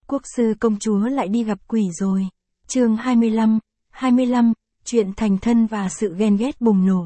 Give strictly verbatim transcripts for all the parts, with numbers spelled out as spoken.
Quốc sư công chúa lại đi gặp quỷ rồi. Chương hai mươi lăm, hai mươi lăm, chuyện thành thân và sự ghen ghét bùng nổ.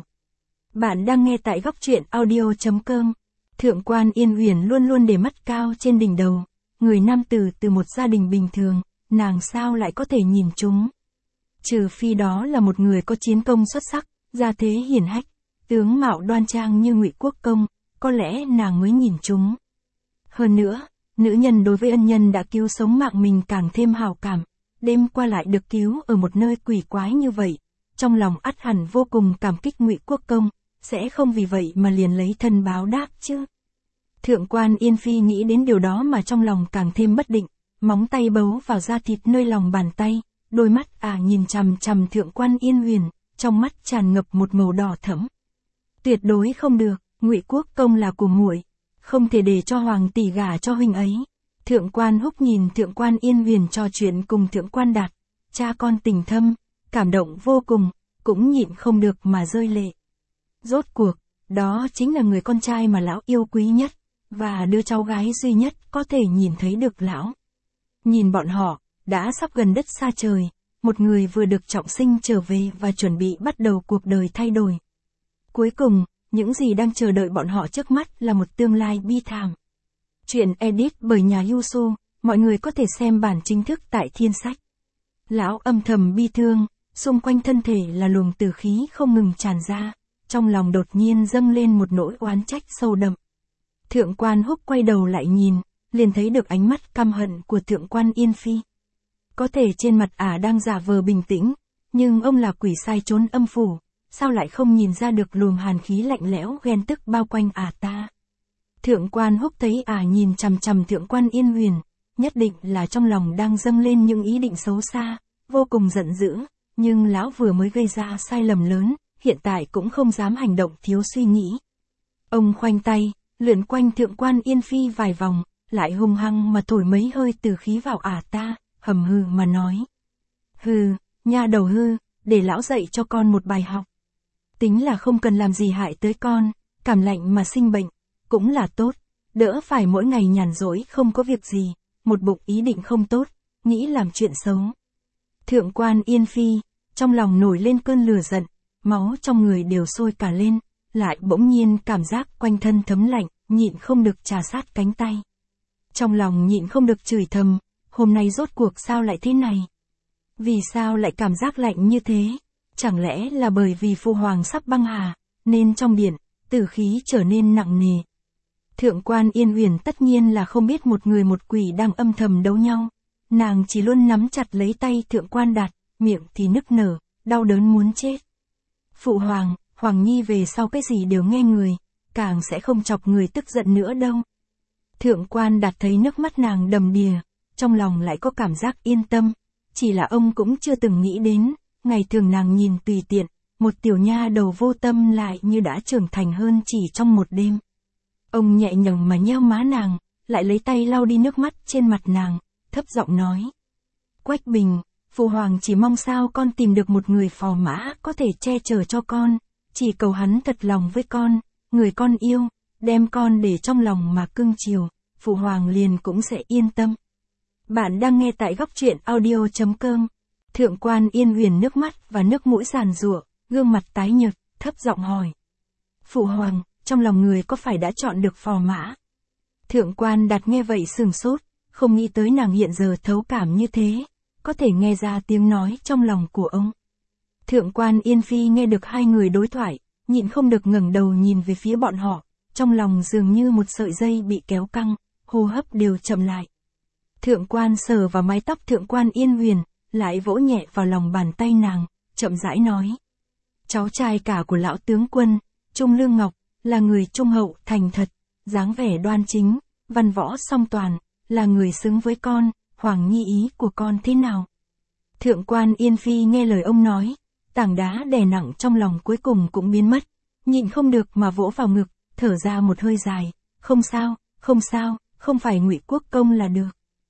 Bạn đang nghe tại góc truyện audio chấm com. Thượng quan Yên Uyển luôn luôn để mắt cao trên đỉnh đầu, người nam tử từ một gia đình bình thường, nàng sao lại có thể nhìn chúng. Trừ phi đó là một người có chiến công xuất sắc, gia thế hiển hách, tướng mạo đoan trang như Ngụy Quốc công, có lẽ nàng mới nhìn chúng. Hơn nữa, nữ nhân đối với ân nhân đã cứu sống mạng mình càng thêm hào cảm, đêm qua lại được cứu ở một nơi quỷ quái như vậy, trong lòng ắt hẳn vô cùng cảm kích Ngụy Quốc công, sẽ không vì vậy mà liền lấy thân báo đáp chứ. Thượng quan Yên Phi nghĩ đến điều đó mà trong lòng càng thêm bất định, móng tay bấu vào da thịt nơi lòng bàn tay, đôi mắt à nhìn chằm chằm Thượng quan Yên Uyển, trong mắt tràn ngập một màu đỏ thẫm. Tuyệt đối không được, Ngụy Quốc công là của muội, không thể để cho hoàng tỷ gả cho huynh ấy. Thượng quan Húc nhìn Thượng quan Yên Uyển trò chuyện cùng Thượng quan Đạt, cha con tình thâm, cảm động vô cùng, cũng nhịn không được mà rơi lệ. Rốt cuộc, đó chính là người con trai mà lão yêu quý nhất, và đứa cháu gái duy nhất có thể nhìn thấy được lão. Nhìn bọn họ, đã sắp gần đất xa trời, một người vừa được trọng sinh trở về và chuẩn bị bắt đầu cuộc đời thay đổi. Cuối cùng, những gì đang chờ đợi bọn họ trước mắt là một tương lai bi thảm. Chuyện edit bởi nhà Yusu, mọi người có thể xem bản chính thức tại Thiên Sách. Lão âm thầm bi thương, xung quanh thân thể là luồng tử khí không ngừng tràn ra, trong lòng đột nhiên dâng lên một nỗi oán trách sâu đậm. Thượng quan Húc quay đầu lại nhìn, liền thấy được ánh mắt căm hận của Thượng quan Yên Phi. Có thể trên mặt ả đang giả vờ bình tĩnh, nhưng ông là quỷ sai trốn âm phủ, sao lại không nhìn ra được luồng hàn khí lạnh lẽo ghen tức bao quanh ả ta. Thượng quan Húc thấy ả nhìn chằm chằm Thượng quan Yên Uyển, nhất định là trong lòng đang dâng lên những ý định xấu xa, vô cùng giận dữ, nhưng lão vừa mới gây ra sai lầm lớn, hiện tại cũng không dám hành động thiếu suy nghĩ. Ông khoanh tay, lượn quanh Thượng quan Yên Phi vài vòng, lại hung hăng mà thổi mấy hơi từ khí vào ả ta, hầm hừ mà nói. Hừ, nha đầu hư, để lão dạy cho con một bài học. Tính là không cần làm gì hại tới con, cảm lạnh mà sinh bệnh, cũng là tốt, đỡ phải mỗi ngày nhàn rỗi không có việc gì, một bụng ý định không tốt, nghĩ làm chuyện xấu. Thượng quan Yên Phi, trong lòng nổi lên cơn lửa giận, máu trong người đều sôi cả lên, lại bỗng nhiên cảm giác quanh thân thấm lạnh, nhịn không được trà sát cánh tay. Trong lòng nhịn không được chửi thầm, hôm nay rốt cuộc sao lại thế này? Vì sao lại cảm giác lạnh như thế? Chẳng lẽ là bởi vì Phu Hoàng sắp băng hà, nên trong điện, tử khí trở nên nặng nề. Thượng quan Yên Uyển tất nhiên là không biết một người một quỷ đang âm thầm đấu nhau. Nàng chỉ luôn nắm chặt lấy tay Thượng quan Đạt, miệng thì nức nở, đau đớn muốn chết. Phụ Hoàng, Hoàng Nhi về sau cái gì đều nghe người, càng sẽ không chọc người tức giận nữa đâu. Thượng quan Đạt thấy nước mắt nàng đầm đìa, trong lòng lại có cảm giác yên tâm, chỉ là ông cũng chưa từng nghĩ đến, ngày thường nàng nhìn tùy tiện, một tiểu nha đầu vô tâm lại như đã trưởng thành hơn chỉ trong một đêm. Ông nhẹ nhàng mà nheo má nàng, lại lấy tay lau đi nước mắt trên mặt nàng, thấp giọng nói. Quách Bình, Phụ Hoàng chỉ mong sao con tìm được một người phò mã có thể che chở cho con, chỉ cầu hắn thật lòng với con, người con yêu, đem con để trong lòng mà cưng chiều, Phụ Hoàng liền cũng sẽ yên tâm. Bạn đang nghe tại góc truyện audio chấm com. Thượng quan Yên Uyển nước mắt và nước mũi giàn giụa, gương mặt tái nhợt, thấp giọng hỏi. Phụ Hoàng, trong lòng người có phải đã chọn được phò mã? Thượng quan Đạt nghe vậy sừng sốt, không nghĩ tới nàng hiện giờ thấu cảm như thế, có thể nghe ra tiếng nói trong lòng của ông. Thượng quan Yên Phi nghe được hai người đối thoại, nhịn không được ngẩng đầu nhìn về phía bọn họ, trong lòng dường như một sợi dây bị kéo căng, hô hấp đều chậm lại. Thượng quan sờ vào mái tóc Thượng quan Yên Uyển, lại vỗ nhẹ vào lòng bàn tay nàng, chậm rãi nói. Cháu trai cả của lão tướng quân, Trung Lương Ngọc, là người trung hậu, thành thật, dáng vẻ đoan chính, văn võ song toàn, là người xứng với con, Hoàng Nhi ý của con thế nào? Thượng quan Yên Phi nghe lời ông nói, tảng đá đè nặng trong lòng cuối cùng cũng biến mất, nhịn không được mà vỗ vào ngực, thở ra một hơi dài, không sao, không sao, không phải Ngụy Quốc công là được.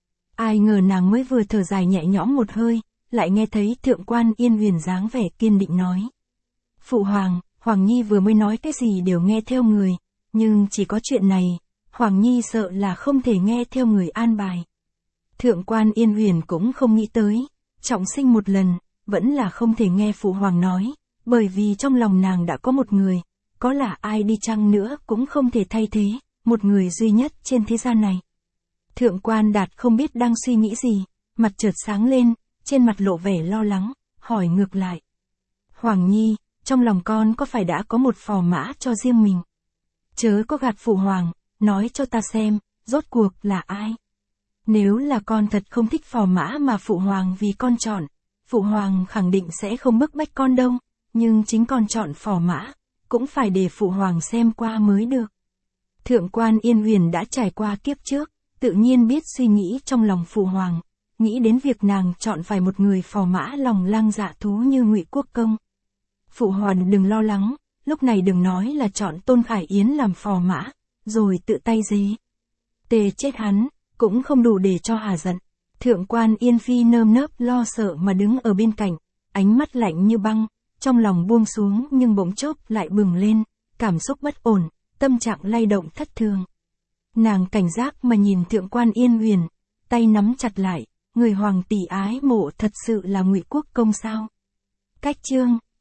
Ai ngờ nàng mới vừa thở dài nhẹ nhõm một hơi, lại nghe thấy Thượng quan Yên Uyển dáng vẻ kiên định nói. Phụ Hoàng, Hoàng Nhi vừa mới nói cái gì đều nghe theo người, nhưng chỉ có chuyện này, Hoàng Nhi sợ là không thể nghe theo người an bài. Thượng quan Yên Huyền cũng không nghĩ tới, trọng sinh một lần, vẫn là không thể nghe phụ hoàng nói, bởi vì trong lòng nàng đã có một người, có là ai đi chăng nữa cũng không thể thay thế, một người duy nhất trên thế gian này. Thượng quan Đạt không biết đang suy nghĩ gì, mặt chợt sáng lên, trên mặt lộ vẻ lo lắng, hỏi ngược lại. Hoàng Nhi, trong lòng con có phải đã có một phò mã cho riêng mình? Chớ có gạt phụ hoàng, nói cho ta xem, rốt cuộc là ai? Nếu là con thật không thích phò mã mà phụ hoàng vì con chọn, phụ hoàng khẳng định sẽ không bức bách con đâu, nhưng chính con chọn phò mã, cũng phải để phụ hoàng xem qua mới được. Thượng quan Yên Huyền đã trải qua kiếp trước, tự nhiên biết suy nghĩ trong lòng phụ hoàng, nghĩ đến việc nàng chọn phải một người phò mã lòng lang dạ thú như Ngụy Quốc Công. Phụ hoàng đừng lo lắng, lúc này đừng nói là chọn Tôn Khải Yến làm phò mã, rồi tự tay dế. Tề chết hắn, cũng không đủ để cho hà giận. Thượng quan Yên Phi nơm nớp lo sợ mà đứng ở bên cạnh, ánh mắt lạnh như băng, trong lòng buông xuống nhưng bỗng chốc lại bừng lên, cảm xúc bất ổn, tâm trạng lay động thất thường. Nàng cảnh giác mà nhìn Thượng quan Yên Huyền, tay nắm chặt lại, người hoàng tỷ ái mộ thật sự là Ngụy Quốc Công sao? Cách chương